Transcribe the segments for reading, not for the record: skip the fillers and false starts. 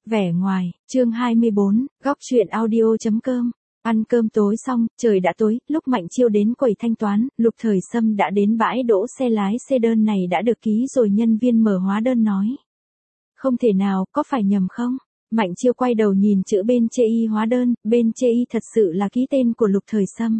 Vẻ ngoài, chương 24, góc truyện audio.com. Ăn cơm tối xong, trời đã tối, lúc Mạnh Chiêu đến quầy thanh toán, Lục Thời Sâm đã đến bãi đỗ xe, lái xe đơn này đã được ký rồi, nhân viên mở hóa đơn nói. Không thể nào, có phải nhầm không? Mạnh Chiêu quay đầu nhìn chữ bên chê y hóa đơn, bên chê y thật sự là ký tên của Lục Thời Sâm.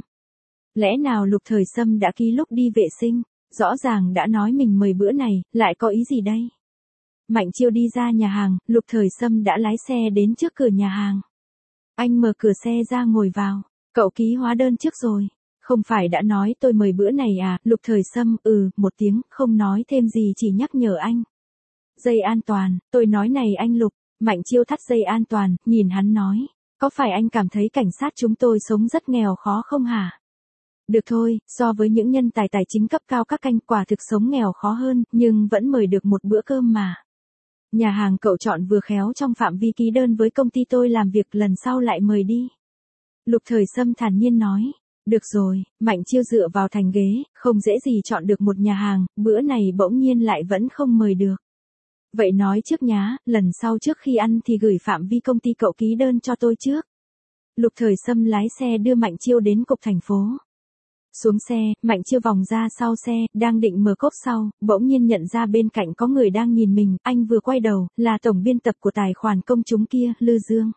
Lẽ nào Lục Thời Sâm đã ký lúc đi vệ sinh, rõ ràng đã nói mình mời bữa này, lại có ý gì đây? Mạnh Chiêu đi ra nhà hàng, Lục Thời Sâm đã lái xe đến trước cửa nhà hàng. Anh mở cửa xe ra ngồi vào. Cậu ký hóa đơn trước rồi. Không phải đã nói tôi mời bữa này à? Lục Thời Sâm một tiếng, không nói thêm gì, chỉ nhắc nhở anh. Dây an toàn, tôi nói này anh Lục. Mạnh Chiêu thắt dây an toàn, nhìn hắn nói. Có phải anh cảm thấy cảnh sát chúng tôi sống rất nghèo khó không hả? Được thôi, so với những nhân tài tài chính cấp cao các anh quả thực sống nghèo khó hơn, nhưng vẫn mời được một bữa cơm mà. Nhà hàng cậu chọn vừa khéo trong phạm vi ký đơn với công ty tôi làm việc, lần sau lại mời đi. Lục Thời Sâm thản nhiên nói. Được rồi, Mạnh Chiêu dựa vào thành ghế, không dễ gì chọn được một nhà hàng, bữa này bỗng nhiên lại vẫn không mời được. Vậy nói trước nhá, lần sau trước khi ăn thì gửi phạm vi công ty cậu ký đơn cho tôi trước. Lục Thời Sâm lái xe đưa Mạnh Chiêu đến cục thành phố. Xuống xe, Mạnh Chiêu vòng ra sau xe, đang định mở cốp sau, bỗng nhiên nhận ra bên cạnh có người đang nhìn mình, anh vừa quay đầu, là tổng biên tập của tài khoản công chúng kia, Lư Dương.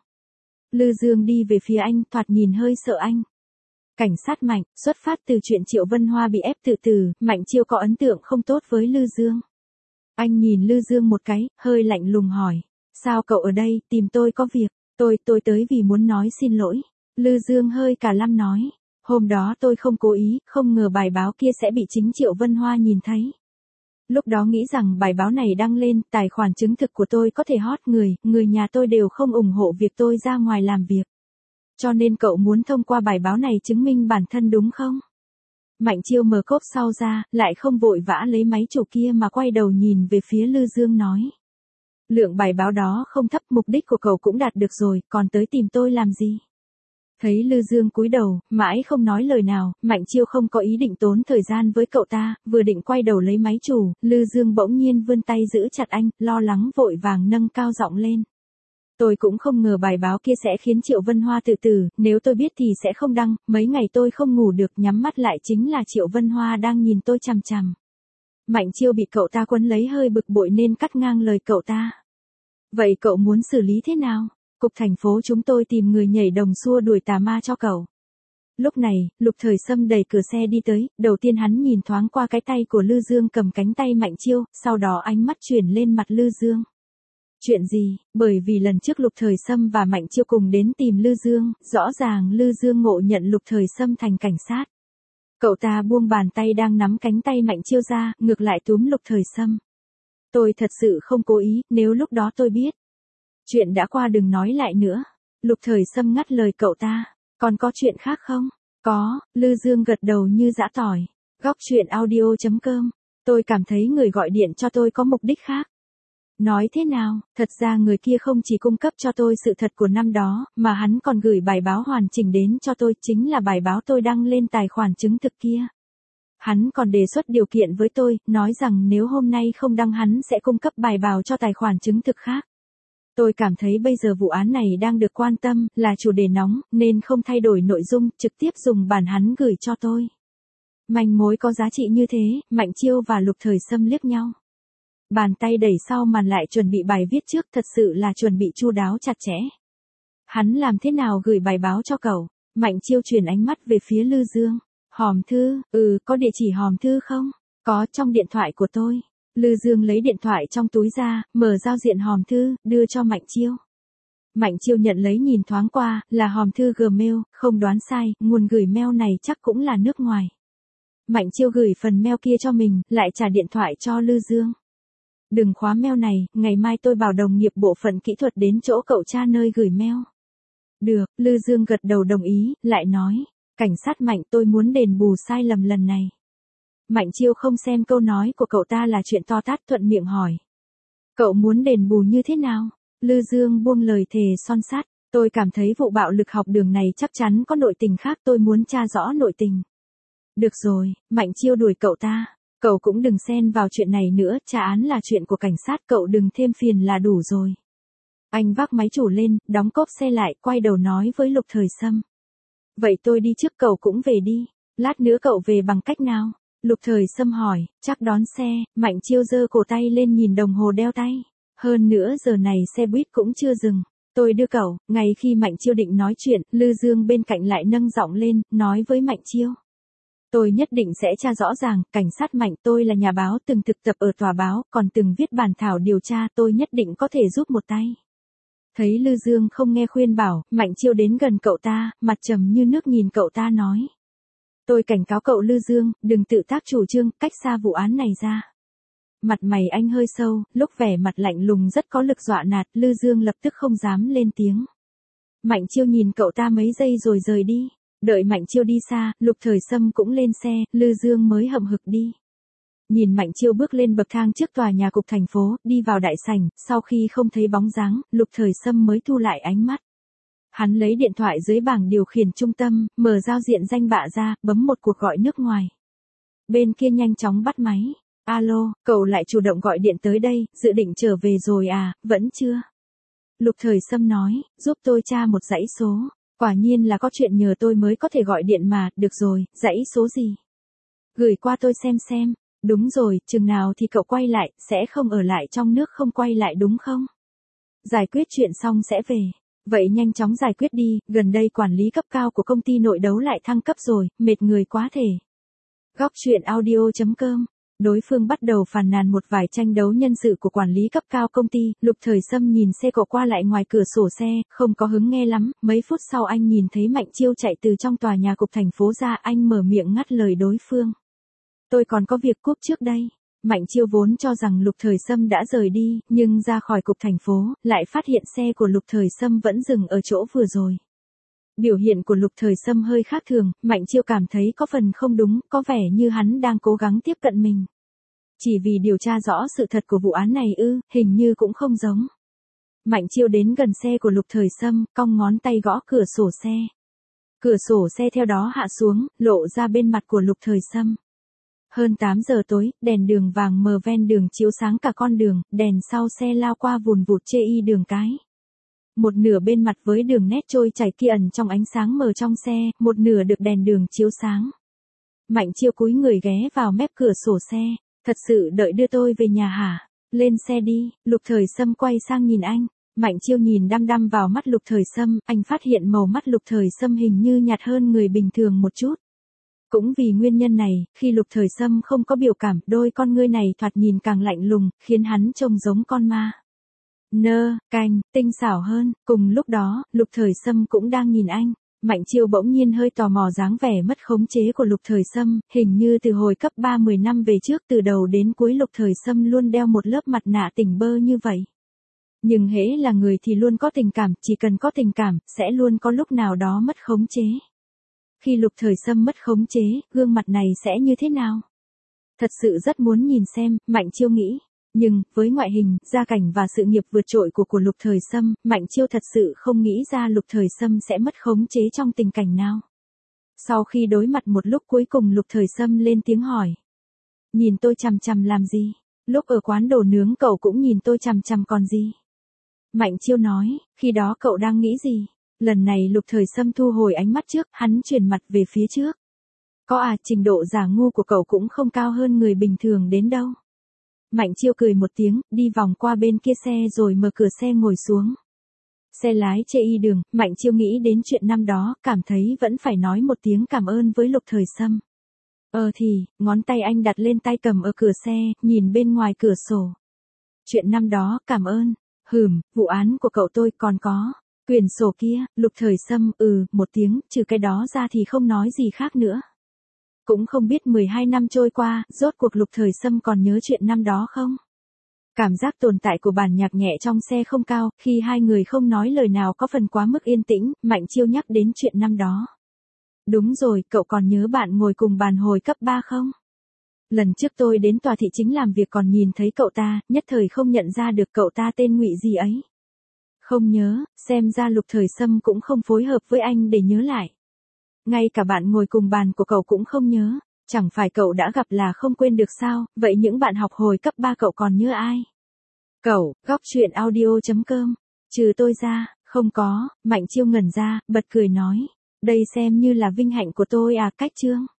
Lư Dương đi về phía anh, thoạt nhìn hơi sợ anh. Cảnh sát Mạnh, xuất phát từ chuyện Triệu Vân Hoa bị ép tự tử, Mạnh Chiêu có ấn tượng không tốt với Lư Dương. Anh nhìn Lư Dương một cái, hơi lạnh lùng hỏi. Sao cậu ở đây, tìm tôi có việc? Tôi tới vì muốn nói xin lỗi. Lư Dương hơi cả lăm nói. Hôm đó tôi không cố ý, không ngờ bài báo kia sẽ bị chính Triệu Vân Hoa nhìn thấy. Lúc đó nghĩ rằng bài báo này đăng lên, tài khoản chứng thực của tôi có thể hot người nhà tôi đều không ủng hộ việc tôi ra ngoài làm việc. Cho nên cậu muốn thông qua bài báo này chứng minh bản thân đúng không? Mạnh Chiêu mở cốp sau ra, lại không vội vã lấy máy chủ kia mà quay đầu nhìn về phía Lư Dương nói. Lượng bài báo đó không thấp, mục đích của cậu cũng đạt được rồi, còn tới tìm tôi làm gì? Thấy Lư Dương cúi đầu, mãi không nói lời nào, Mạnh Chiêu không có ý định tốn thời gian với cậu ta, vừa định quay đầu lấy máy chủ, Lư Dương bỗng nhiên vươn tay giữ chặt anh, lo lắng vội vàng nâng cao giọng lên. Tôi cũng không ngờ bài báo kia sẽ khiến Triệu Vân Hoa tự tử, nếu tôi biết thì sẽ không đăng, mấy ngày tôi không ngủ được, nhắm mắt lại chính là Triệu Vân Hoa đang nhìn tôi chằm chằm. Mạnh Chiêu bị cậu ta quấn lấy hơi bực bội nên cắt ngang lời cậu ta. Vậy cậu muốn xử lý thế nào? Cục thành phố chúng tôi tìm người nhảy đồng xua đuổi tà ma cho cậu. Lúc này, Lục Thời Sâm đẩy cửa xe đi tới, đầu tiên hắn nhìn thoáng qua cái tay của Lư Dương cầm cánh tay Mạnh Chiêu, sau đó ánh mắt chuyển lên mặt Lư Dương. Chuyện gì? Bởi vì lần trước Lục Thời Sâm và Mạnh Chiêu cùng đến tìm Lư Dương, rõ ràng Lư Dương ngộ nhận Lục Thời Sâm thành cảnh sát. Cậu ta buông bàn tay đang nắm cánh tay Mạnh Chiêu ra, ngược lại túm Lục Thời Sâm. Tôi thật sự không cố ý, nếu lúc đó tôi biết. Chuyện đã qua đừng nói lại nữa. Lục Thời Sâm ngắt lời cậu ta. Còn có chuyện khác không? Có, Lư Dương gật đầu như giã tỏi. Góc truyện audio.com. Tôi cảm thấy người gọi điện cho tôi có mục đích khác. Nói thế nào, thật ra người kia không chỉ cung cấp cho tôi sự thật của năm đó, mà hắn còn gửi bài báo hoàn chỉnh đến cho tôi, chính là bài báo tôi đăng lên tài khoản chứng thực kia. Hắn còn đề xuất điều kiện với tôi, nói rằng nếu hôm nay không đăng hắn sẽ cung cấp bài báo cho tài khoản chứng thực khác. Tôi cảm thấy bây giờ vụ án này đang được quan tâm, là chủ đề nóng, nên không thay đổi nội dung, trực tiếp dùng bản hắn gửi cho tôi. Manh mối có giá trị như thế, Mạnh Chiêu và Lục Thời Sâm liếc nhau. Bàn tay đẩy sau màn lại chuẩn bị bài viết trước, thật sự là chuẩn bị chu đáo chặt chẽ. Hắn làm thế nào gửi bài báo cho cậu? Mạnh Chiêu chuyển ánh mắt về phía Lư Dương. Hòm thư, có địa chỉ hòm thư không? Có, trong điện thoại của tôi. Lư Dương lấy điện thoại trong túi ra, mở giao diện hòm thư, đưa cho Mạnh Chiêu. Mạnh Chiêu nhận lấy nhìn thoáng qua, là hòm thư Gmail, không đoán sai, nguồn gửi mail này chắc cũng là nước ngoài. Mạnh Chiêu gửi phần mail kia cho mình, lại trả điện thoại cho Lư Dương. Đừng khóa mail này, ngày mai tôi bảo đồng nghiệp bộ phận kỹ thuật đến chỗ cậu tra nơi gửi mail. Được, Lư Dương gật đầu đồng ý, lại nói, cảnh sát Mạnh, tôi muốn đền bù sai lầm lần này. Mạnh Chiêu không xem câu nói của cậu ta là chuyện to tát, thuận miệng hỏi. Cậu muốn đền bù như thế nào? Lư Dương buông lời thề son sắt. Tôi cảm thấy vụ bạo lực học đường này chắc chắn có nội tình khác, tôi muốn tra rõ nội tình. Được rồi, Mạnh Chiêu đuổi cậu ta. Cậu cũng đừng xen vào chuyện này nữa, trả án là chuyện của cảnh sát, cậu đừng thêm phiền là đủ rồi. Anh vác máy chủ lên, đóng cốp xe lại, quay đầu nói với Lục Thời Sâm. Vậy tôi đi trước, cậu cũng về đi. Lát nữa cậu về bằng cách nào? Lục Thời Sâm hỏi. Chắc đón xe. Mạnh Chiêu giơ cổ tay lên nhìn đồng hồ đeo tay. Hơn nữa giờ này xe buýt cũng chưa dừng. Tôi đưa cậu. Ngay khi Mạnh Chiêu định nói chuyện, Lư Dương bên cạnh lại nâng giọng lên, nói với Mạnh Chiêu. Tôi nhất định sẽ tra rõ ràng, cảnh sát Mạnh, tôi là nhà báo từng thực tập ở tòa báo, còn từng viết bản thảo điều tra, tôi nhất định có thể giúp một tay. Thấy Lư Dương không nghe khuyên bảo, Mạnh Chiêu đến gần cậu ta, mặt trầm như nước nhìn cậu ta nói. Tôi cảnh cáo cậu Lư Dương, đừng tự tác chủ trương, cách xa vụ án này ra. Mặt mày anh hơi sâu, lúc vẻ mặt lạnh lùng rất có lực dọa nạt, Lư Dương lập tức không dám lên tiếng. Mạnh Chiêu nhìn cậu ta mấy giây rồi rời đi. Đợi Mạnh Chiêu đi xa, Lục Thời Sâm cũng lên xe, Lư Dương mới hậm hực đi. Nhìn Mạnh Chiêu bước lên bậc thang trước tòa nhà cục thành phố, đi vào đại sảnh, sau khi không thấy bóng dáng, Lục Thời Sâm mới thu lại ánh mắt. Hắn lấy điện thoại dưới bảng điều khiển trung tâm, mở giao diện danh bạ ra, bấm một cuộc gọi nước ngoài. Bên kia nhanh chóng bắt máy. Alo, cậu lại chủ động gọi điện tới đây, dự định trở về rồi à, vẫn chưa? Lục Thời Sâm nói, giúp tôi tra một dãy số. Quả nhiên là có chuyện nhờ tôi mới có thể gọi điện mà, được rồi, dãy số gì? Gửi qua tôi xem. Đúng rồi, chừng nào thì cậu quay lại, sẽ không ở lại trong nước không quay lại đúng không? Giải quyết chuyện xong sẽ về. Vậy nhanh chóng giải quyết đi, gần đây quản lý cấp cao của công ty nội đấu lại thăng cấp rồi, mệt người quá thể. Góc truyện audio.com. Đối phương bắt đầu phàn nàn một vài tranh đấu nhân sự của quản lý cấp cao công ty, Lục Thời Sâm nhìn xe cộ qua lại ngoài cửa sổ xe, không có hứng nghe lắm, mấy phút sau anh nhìn thấy Mạnh Chiêu chạy từ trong tòa nhà cục thành phố ra, anh mở miệng ngắt lời đối phương. Tôi còn có việc cúp trước đây. Mạnh Chiêu vốn cho rằng Lục Thời Sâm đã rời đi, nhưng ra khỏi cục thành phố, lại phát hiện xe của Lục Thời Sâm vẫn dừng ở chỗ vừa rồi. Biểu hiện của Lục Thời Sâm hơi khác thường, Mạnh Chiêu cảm thấy có phần không đúng, có vẻ như hắn đang cố gắng tiếp cận mình. Chỉ vì điều tra rõ sự thật của vụ án này ư, hình như cũng không giống. Mạnh Chiêu đến gần xe của Lục Thời Sâm, cong ngón tay gõ cửa sổ xe. Cửa sổ xe theo đó hạ xuống, lộ ra bên mặt của Lục Thời Sâm. Hơn 8 giờ tối, đèn đường vàng mờ ven đường chiếu sáng cả con đường, đèn sau xe lao qua vùn vụt chê y đường cái. Một nửa bên mặt với đường nét trôi chảy kia ẩn trong ánh sáng mờ trong xe, một nửa được đèn đường chiếu sáng. Mạnh Chiêu cúi người ghé vào mép cửa sổ xe. Thật sự đợi đưa tôi về nhà hả? Lên xe đi. Lục Thời Sâm quay sang nhìn anh. Mạnh Chiêu nhìn đăm đăm vào mắt Lục Thời Sâm, anh phát hiện màu mắt Lục Thời Sâm hình như nhạt hơn người bình thường một chút. Cũng vì nguyên nhân này, khi Lục Thời Sâm không có biểu cảm, đôi con ngươi này thoạt nhìn càng lạnh lùng, khiến hắn trông giống con ma. Tinh xảo hơn. Cùng lúc đó, Lục Thời Sâm cũng đang nhìn anh. Mạnh Chiêu bỗng nhiên hơi tò mò dáng vẻ mất khống chế của Lục Thời Sâm, hình như từ hồi cấp 3 10 năm về trước, từ đầu đến cuối Lục Thời Sâm luôn đeo một lớp mặt nạ tỉnh bơ như vậy. Nhưng hễ là người thì luôn có tình cảm, chỉ cần có tình cảm, sẽ luôn có lúc nào đó mất khống chế. Khi Lục Thời Sâm mất khống chế, gương mặt này sẽ như thế nào? Thật sự rất muốn nhìn xem, Mạnh Chiêu nghĩ. Nhưng, với ngoại hình, gia cảnh và sự nghiệp vượt trội của Lục Thời Sâm, Mạnh Chiêu thật sự không nghĩ ra Lục Thời Sâm sẽ mất khống chế trong tình cảnh nào. Sau khi đối mặt một lúc cuối cùng Lục Thời Sâm lên tiếng hỏi. Nhìn tôi chằm chằm làm gì? Lúc ở quán đồ nướng cậu cũng nhìn tôi chằm chằm còn gì? Mạnh Chiêu nói, khi đó cậu đang nghĩ gì? Lần này Lục Thời Sâm thu hồi ánh mắt trước, hắn chuyển mặt về phía trước. Có à, trình độ giả ngu của cậu cũng không cao hơn người bình thường đến đâu. Mạnh Chiêu cười một tiếng, đi vòng qua bên kia xe rồi mở cửa xe ngồi xuống. Xe lái chê y đường, Mạnh Chiêu nghĩ đến chuyện năm đó, cảm thấy vẫn phải nói một tiếng cảm ơn với Lục Thời Sâm. Ngón tay anh đặt lên tay cầm ở cửa xe, nhìn bên ngoài cửa sổ. Chuyện năm đó, cảm ơn. Vụ án của cậu tôi còn có. Quyển sổ kia, Lục Thời Sâm, một tiếng, trừ cái đó ra thì không nói gì khác nữa. Cũng không biết 12 năm trôi qua, rốt cuộc Lục Thời Sâm còn nhớ chuyện năm đó không? Cảm giác tồn tại của bản nhạc nhẹ trong xe không cao, khi hai người không nói lời nào có phần quá mức yên tĩnh, Mạnh Chiêu nhắc đến chuyện năm đó. Đúng rồi, cậu còn nhớ bạn ngồi cùng bàn hồi cấp 3 không? Lần trước tôi đến tòa thị chính làm việc còn nhìn thấy cậu ta, nhất thời không nhận ra được cậu ta tên Ngụy gì ấy. Không nhớ, xem ra Lục Thời Sâm cũng không phối hợp với anh để nhớ lại. Ngay cả bạn ngồi cùng bàn của cậu cũng không nhớ, chẳng phải cậu đã gặp là không quên được sao, vậy những bạn học hồi cấp 3 cậu còn nhớ ai? Cậu, góc truyện audio.com Trừ tôi ra, không có, Mạnh Chiêu ngẩn ra, bật cười nói. Đây xem như là vinh hạnh của tôi à, Cách Trương.